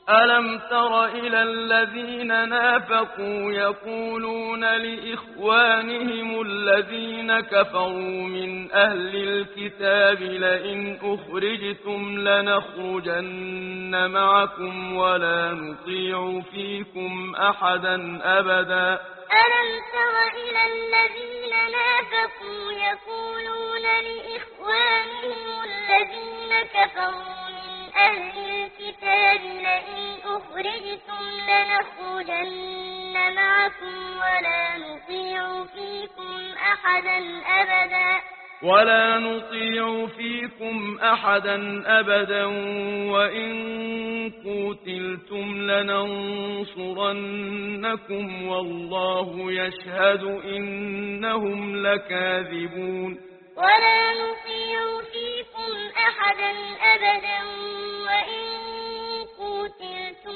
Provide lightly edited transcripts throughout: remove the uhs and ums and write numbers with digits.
ألم تر إلى الذين نافقوا يقولون لإخوانهم الذين كفروا من أهل الكتاب لئن أخرجتم لنخرجن معكم ولا نطيع فيكم أحدا أبدا. ألم تر إلى الذين نافقوا يقولون لإخوانهم الذين كفروا من أهل الكتاب لئن أخرجتم لنخرجن معكم ولا نطيع فيكم أحدا أبدا وإن قوتلتم لننصرنكم والله يشهد إنهم لكاذبون. ولا نطيع فيكم أحدا أبدا وإن قوتلتم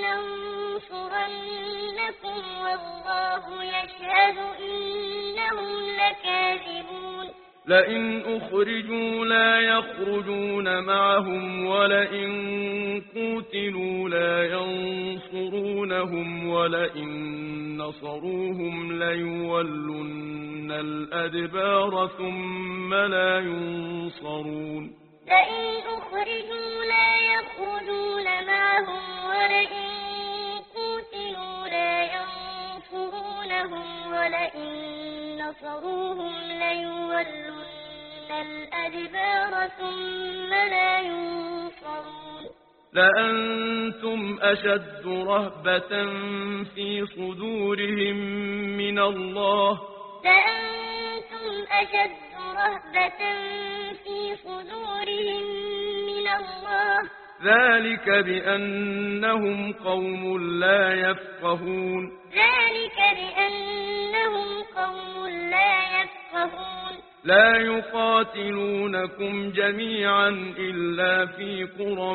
لننصرنكم والله يشهد إنهم لكاذبون. لئن أخرجوا لا يخرجون معهم ولئن قوتلوا لا ينصرونهم ولئن نصروهم ليولن الأدبار ثم لا ينصرون. لئن أخرجوا لا يخرجون معهم ولئن قوتلوا لا ينصرونهم ولئن نصروهم ليولن الأدبار ثم لا ينصرون. لأنتم أشد رهبة في صدورهم من الله. لأنتم أشد رهبة في صدورهم من الله. ذلك بأنهم قوم لا يفقهون. ذلك بأنهم قوم لا يفقهون. لا يقاتلونكم جميعا إلا في قرى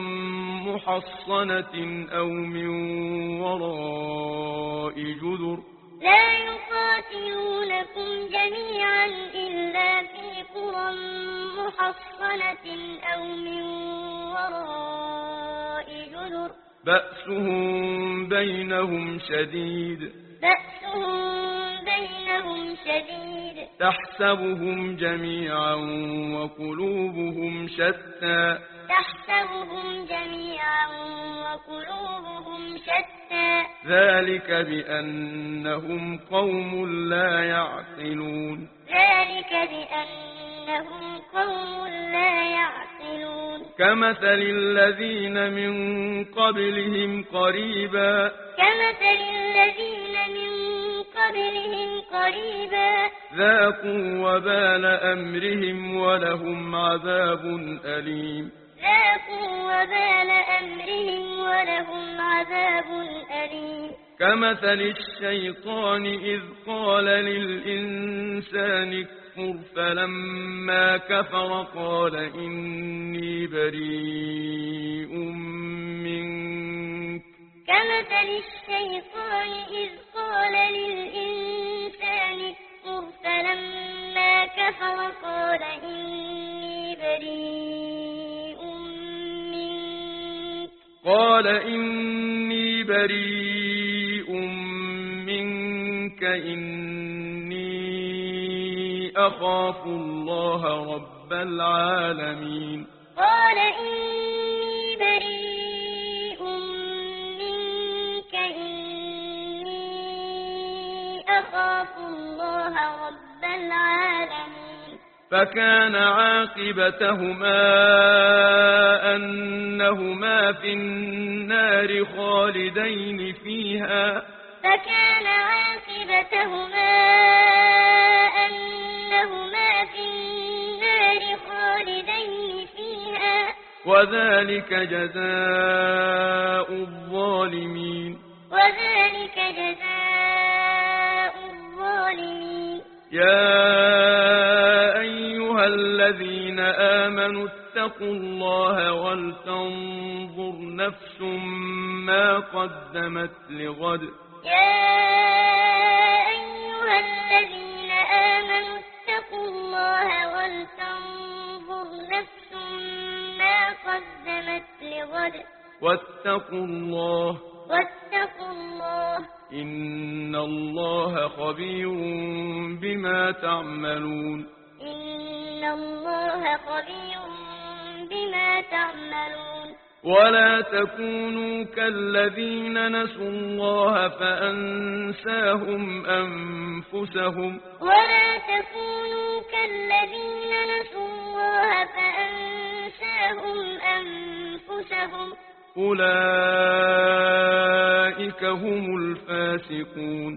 محصنة أو من وراء جدر. لا يقاتلونكم جميعا إلا في قرى محصنة أو من وراء جدر. بأسهم بينهم شديد. تحسبهم جميعا وقلوبهم شتى. ذلك بأنهم قوم لا يعقلون. كمثل الذين من قبلهم قريبا. ذاقوا وبال أمرهم ولهم عذاب أليم. كمثل الشيطان إذ قال للإنسان اكفر فلما كفر قال إني بريء منك. كمثل الشيطان إذ قال للإنسان اكفر فلما كفر قال إني بريء منك. قال إني بريء منك إني أخاف الله رب العالمين. قال إني بريء منك إني أخاف الله رب العالمين. فكان عاقبتهما أنهما في النار خالدين فيها. فكان عاقبتهما أنهما في النار خالدين فيها. وذلك جزاء الظالمين. يا أيها الذين آمنوا اتقوا الله ولتنظر نفس ما قدمت لغد. يا أيها الذين آمنوا اتقوا الله ولتنظر نفس ما قدمت لغد. واتقوا الله واتقوا الله إن الله خبير بما تعملون إن الله خبير بما تعملون ولا تكونوا كالذين نسوا الله فأنساهم أنفسهم ولا تكونوا كالذين نسوا الله فأنساهم أنفسهم أولئك هم الفاسقون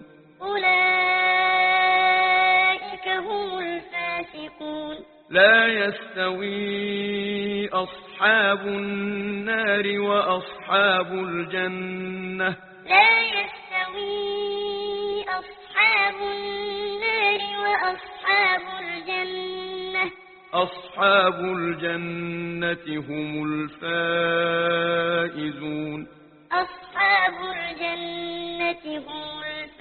أولئك هم الفاسقون لا يستوي أصحاب النار وأصحاب الجنة لا يستوي أصحاب النار وأصحاب الجنة أصحاب الجنة هم الفائزون أصحاب الجنة هم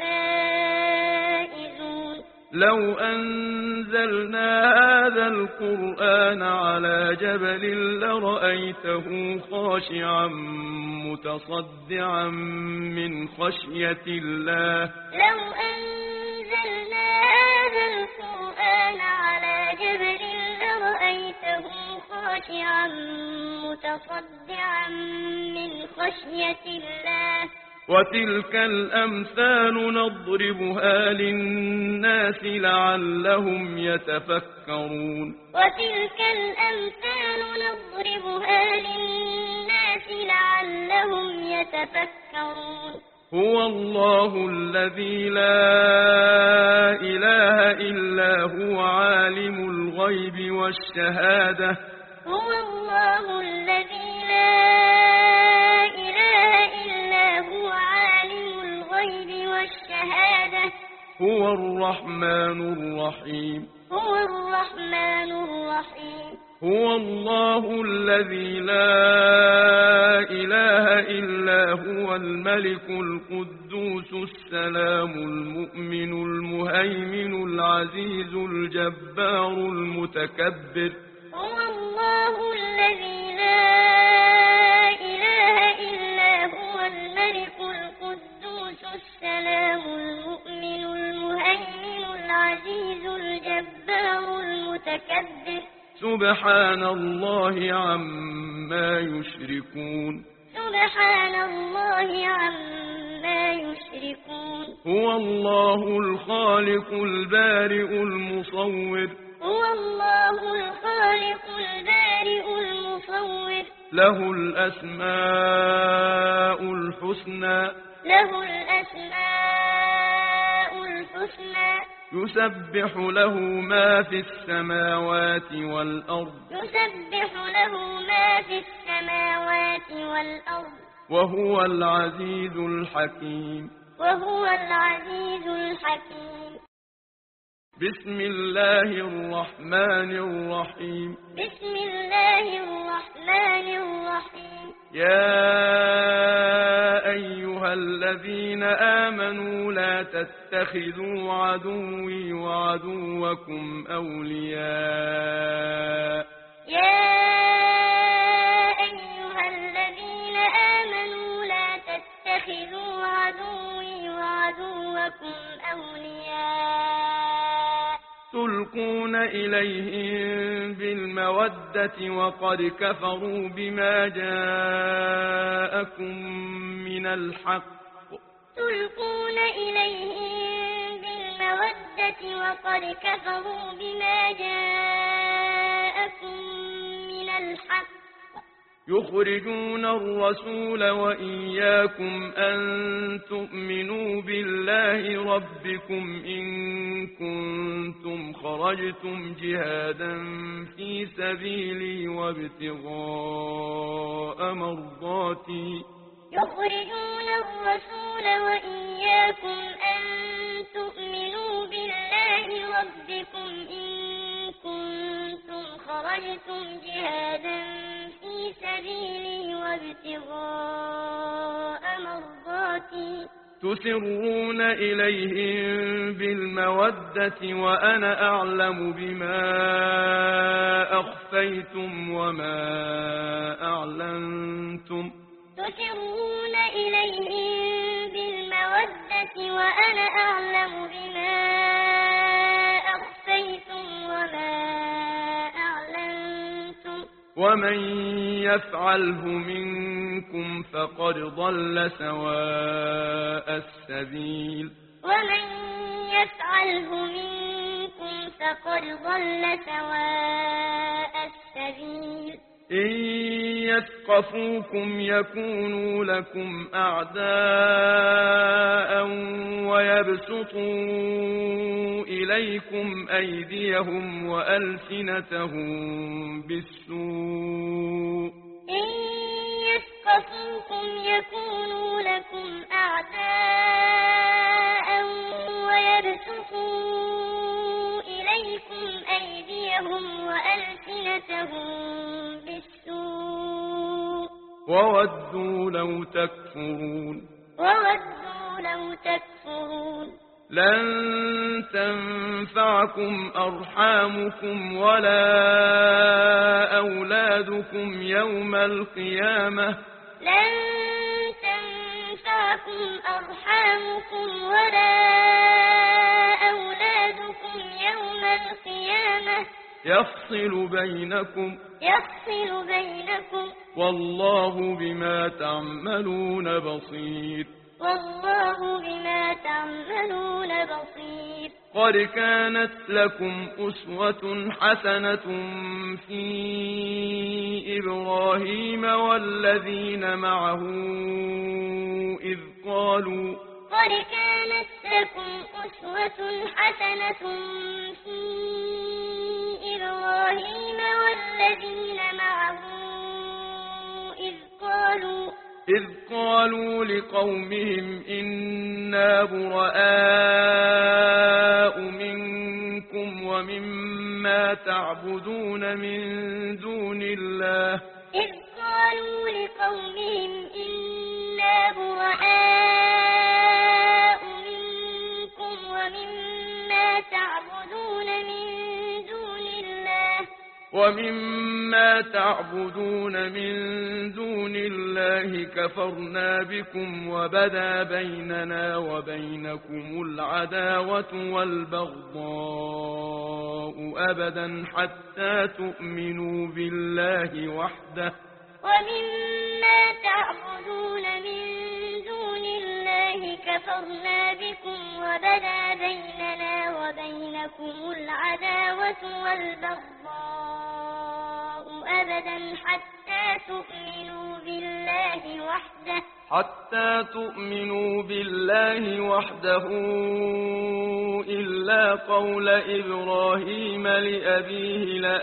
الفائزون لو أنزلنا هذا القرآن على جبل لرأيته خاشعا متصدعا من خشية الله لو أنزلنا هذا القرآن على جبل لرأيته خاشعا متصدعا من خشية الله وتلك الأمثال نضربها للناس لعلهم يتفكرون وتلك الأمثال نضربها للناس لعلهم يتفكرون هو الله الذي لا إله إلا هو عالم الغيب والشهادة هو الله الذي لا إله إلا هو عالم الغيب والشهادة هو الرحمن الرحيم هو الرحمن الرحيم هو الله الذي لا إله إلا هو الملك القدوس السلام المؤمن المهيمن العزيز الجبار المتكبر هو الله الذي لا إله إلا هو الملك القدوس السلام المؤمن المهيمن العزيز الجبار المتكبر سبحان الله عما يشركون سبحان الله عما يشركون هو الله الخالق البارئ المصور هو الله الخالق البارئ المصور له الأسماء الحسنى له الأسماء الحسنى يسبح له ما في السماوات والأرض يسبح له ما في السماوات والأرض وهو العزيز الحكيم وهو العزيز الحكيم بسم الله الرحمن الرحيم بسم الله الرحمن الرحيم يا أيها الذين آمنوا لا تتخذوا عدوي وعدوكم أولياء يا أيها الذين آمنوا لا تتخذوا عدوي وعدوكم أولياء تلقون إليهم بالمودة وقد كفروا بما جاءكم من الحق تلقون إليهم بالمودة وقد كفروا بما جاءكم من الحق يخرجون الرسول وإياكم أن تؤمنوا بالله ربكم إن كنتم خرجتم جهادا في سبيلي وابتغاء مرضاتي يخرجون الرسول وإياكم أن تؤمنوا بالله ربكم إن كنتم خرجتم جهادا في سبيلي وابتغاء مرضاتي تسرون إليهم بالمودة وأنا أعلم بما أخفيتم وما أعلنتم تسرون إليهم بالمودة وأنا أعلم بما أخفيتم وما أعلنتم ومن يفعله منكم فقد ضل سواء السبيل ومن يفعله منكم فقد ضل سواء السبيل إن يثقفوكم يكونوا لكم أعداء ويبسطوا إليكم أيديهم وألسنتهم بالسوء إن يثقفوكم يكونوا لكم أعداء ويبسطوا إليكم أيديهم وألسنتهم بالسوء وودوا لو تكفرون لن تنفعكم أرحامكم ولا أولادكم يوم القيامة لن تنفعكم أرحامكم ولا أولادكم يوم القيامة يفصل بينكم والله بما تعملون بصير قد كانت لكم أسوة حسنة في إبراهيم والذين معه إذ قالوا إذ قالوا لقومهم إنا براء منكم ومما تعبدون من دون الله كفرنا بكم وبدا بيننا وبينكم العداوة والبغضاء أبدا حتى تؤمنوا بالله وحده إلا قول إبراهيم لأبيه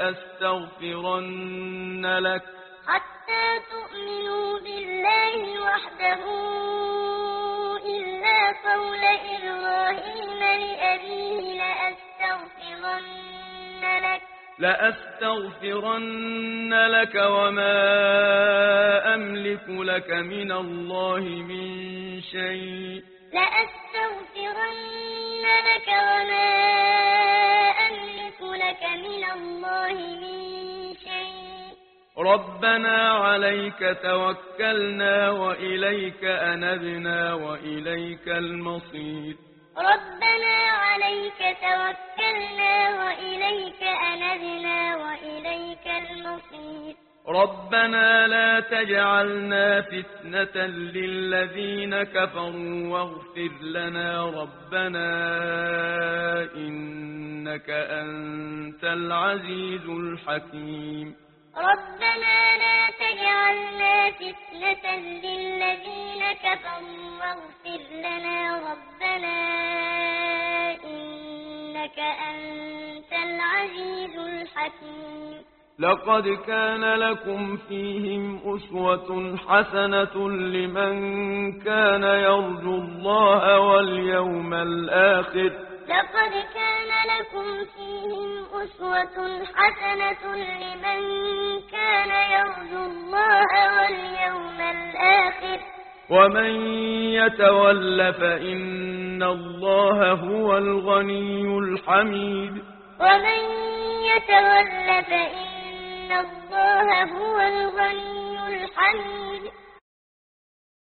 لأستغفرن لك وما أملك لك من الله من شيء ربنا عليك توكلنا وإليك أنبنا وإليك المصير ربنا لا تجعلنا فتنة للذين كفروا واغفر لنا ربنا إنك أنت العزيز الحكيم لقد كان لكم فيهم أسوة حسنة لمن كان يرجو الله واليوم الآخر ومن يتول فإن الله هو الغني الحميد